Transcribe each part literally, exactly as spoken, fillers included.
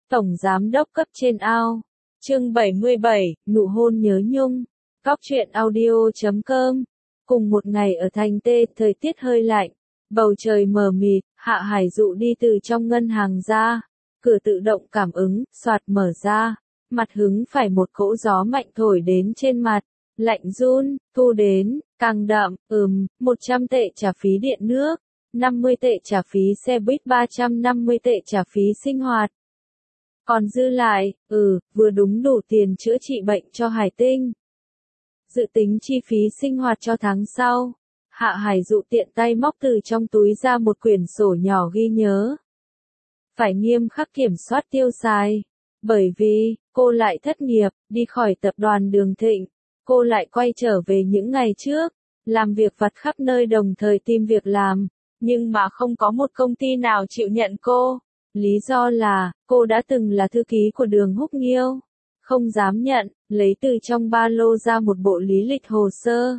Tổng Giám đốc cấp trên ao. Chương bảy mươi bảy, nụ hôn nhớ nhung. Góc truyện audio chấm com. Cùng một ngày ở thành Tê, thời tiết hơi lạnh, bầu trời mờ mịt, Hạ Hải Dụ đi từ trong ngân hàng ra, cửa tự động cảm ứng, xoạt mở ra, mặt hứng phải một cỗ gió mạnh thổi đến trên mặt, lạnh run, thu đến, càng đậm, ừm, một trăm tệ trả phí điện nước, năm mươi tệ trả phí xe buýt, ba trăm năm mươi tệ trả phí sinh hoạt. Còn dư lại, ừ, vừa đúng đủ tiền chữa trị bệnh cho Hải Tinh. Dự tính chi phí sinh hoạt cho tháng sau. Hạ Hải Dụ tiện tay móc từ trong túi ra một quyển sổ nhỏ ghi nhớ. Phải nghiêm khắc kiểm soát tiêu xài. Bởi vì, cô lại thất nghiệp, đi khỏi tập đoàn Đường Thịnh. Cô lại quay trở về những ngày trước, làm việc vặt khắp nơi đồng thời tìm việc làm. Nhưng mà không có một công ty nào chịu nhận cô. Lý do là, cô đã từng là thư ký của Đường Húc Nghiêu. Không dám nhận, lấy từ trong ba lô ra một bộ lý lịch hồ sơ.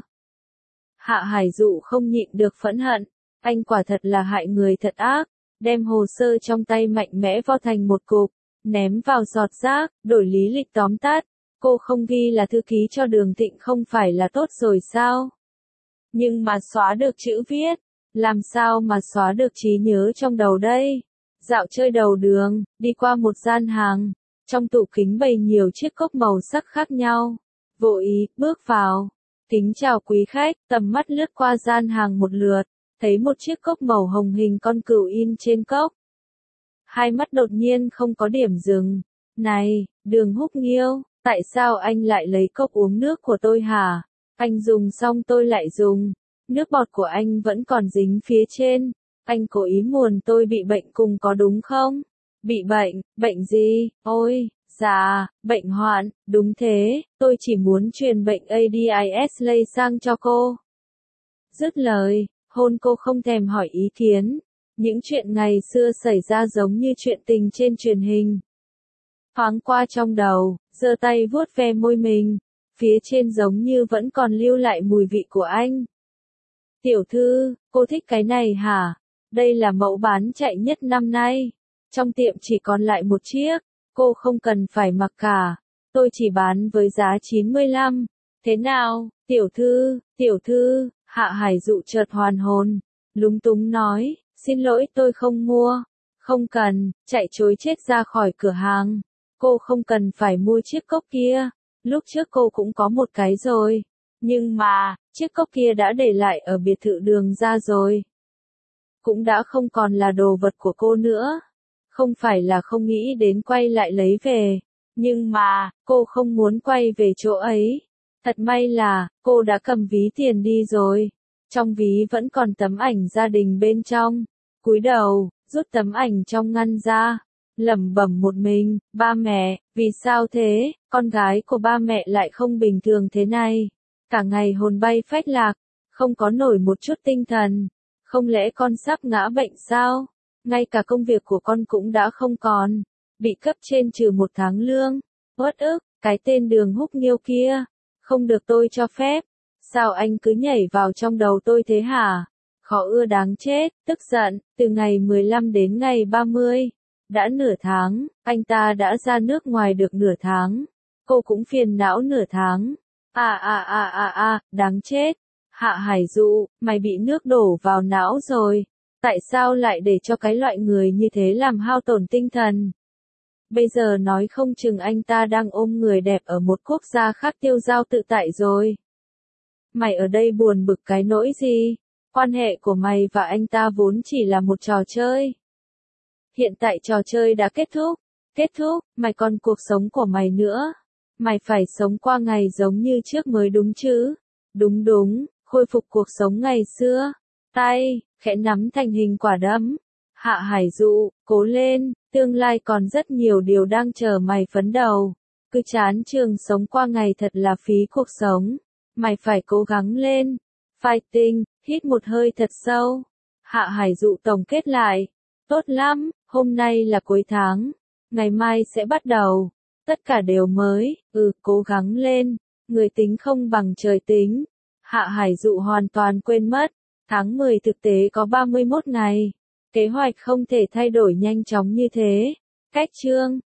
Hạ Hải Dụ không nhịn được phẫn hận, anh quả thật là hại người thật ác, đem hồ sơ trong tay mạnh mẽ vo thành một cục, ném vào giọt rác, đổi lý lịch tóm tắt. Cô không ghi là thư ký cho Đường Thịnh không phải là tốt rồi sao? Nhưng mà xóa được chữ viết, làm sao mà xóa được trí nhớ trong đầu đây? Dạo chơi đầu đường, đi qua một gian hàng, trong tủ kính bày nhiều chiếc cốc màu sắc khác nhau. Vô ý, bước vào. Kính chào quý khách, tầm mắt lướt qua gian hàng một lượt, thấy một chiếc cốc màu hồng hình con cừu in trên cốc. Hai mắt đột nhiên không có điểm dừng. Này, Đường Húc Nghiêu, tại sao anh lại lấy cốc uống nước của tôi hả? Anh dùng xong tôi lại dùng. Nước bọt của anh vẫn còn dính phía trên. Anh cố ý muốn tôi bị bệnh cùng có đúng không? Bị bệnh, bệnh gì? Ôi, dạ, bệnh hoạn, đúng thế, tôi chỉ muốn truyền bệnh a đê i ét lây sang cho cô. Dứt lời, hôn cô không thèm hỏi ý kiến. Những chuyện ngày xưa xảy ra giống như chuyện tình trên truyền hình. Thoáng qua trong đầu, giơ tay vuốt ve môi mình, phía trên giống như vẫn còn lưu lại mùi vị của anh. Tiểu thư, cô thích cái này hả? Đây là mẫu bán chạy nhất năm nay. Trong tiệm chỉ còn lại một chiếc, cô không cần phải mặc cả. Tôi chỉ bán với giá chín mươi lăm. Thế nào, tiểu thư, tiểu thư, Hạ Hải Dụ chợt hoàn hồn, lúng túng nói, xin lỗi tôi không mua. Không cần, chạy trối chết ra khỏi cửa hàng. Cô không cần phải mua chiếc cốc kia. Lúc trước cô cũng có một cái rồi. Nhưng mà, chiếc cốc kia đã để lại ở biệt thự Đường ra rồi. Cũng đã không còn là đồ vật của cô nữa. Không phải là không nghĩ đến quay lại lấy về. Nhưng mà, cô không muốn quay về chỗ ấy. Thật may là, cô đã cầm ví tiền đi rồi. Trong ví vẫn còn tấm ảnh gia đình bên trong. Cúi đầu, rút tấm ảnh trong ngăn ra. Lẩm bẩm một mình, ba mẹ, vì sao thế, con gái của ba mẹ lại không bình thường thế này. Cả ngày hồn bay phách lạc, không có nổi một chút tinh thần. Không lẽ con sắp ngã bệnh sao? Ngay cả công việc của con cũng đã không còn. Bị cấp trên trừ một tháng lương. Uất ức, cái tên Đường Húc Nghiêu kia. Không được tôi cho phép. Sao anh cứ nhảy vào trong đầu tôi thế hả? Khó ưa đáng chết, tức giận, từ ngày mười lăm đến ngày ba mươi. Đã nửa tháng, anh ta đã ra nước ngoài được nửa tháng. Cô cũng phiền não nửa tháng. À à à à à, đáng chết. Hạ Hải Dụ, mày bị nước đổ vào não rồi. Tại sao lại để cho cái loại người như thế làm hao tổn tinh thần? Bây giờ nói không chừng anh ta đang ôm người đẹp ở một quốc gia khác tiêu dao tự tại rồi. Mày ở đây buồn bực cái nỗi gì? Quan hệ của mày và anh ta vốn chỉ là một trò chơi. Hiện tại trò chơi đã kết thúc. Kết thúc, mày còn cuộc sống của mày nữa. Mày phải sống qua ngày giống như trước mới đúng chứ? Đúng đúng, khôi phục cuộc sống ngày xưa. Tay, khẽ nắm thành hình quả đấm. Hạ Hải Dụ, cố lên, tương lai còn rất nhiều điều đang chờ mày phấn đấu. Cứ chán trường sống qua ngày thật là phí cuộc sống. Mày phải cố gắng lên. Fighting, hít một hơi thật sâu. Hạ Hải Dụ tổng kết lại. Tốt lắm, hôm nay là cuối tháng. Ngày mai sẽ bắt đầu. Tất cả đều mới, ừ, cố gắng lên. Người tính không bằng trời tính. Hạ Hải Dụ hoàn toàn quên mất. Tháng mười thực tế có ba mươi mốt ngày. Kế hoạch không thể thay đổi nhanh chóng như thế. Cách chương.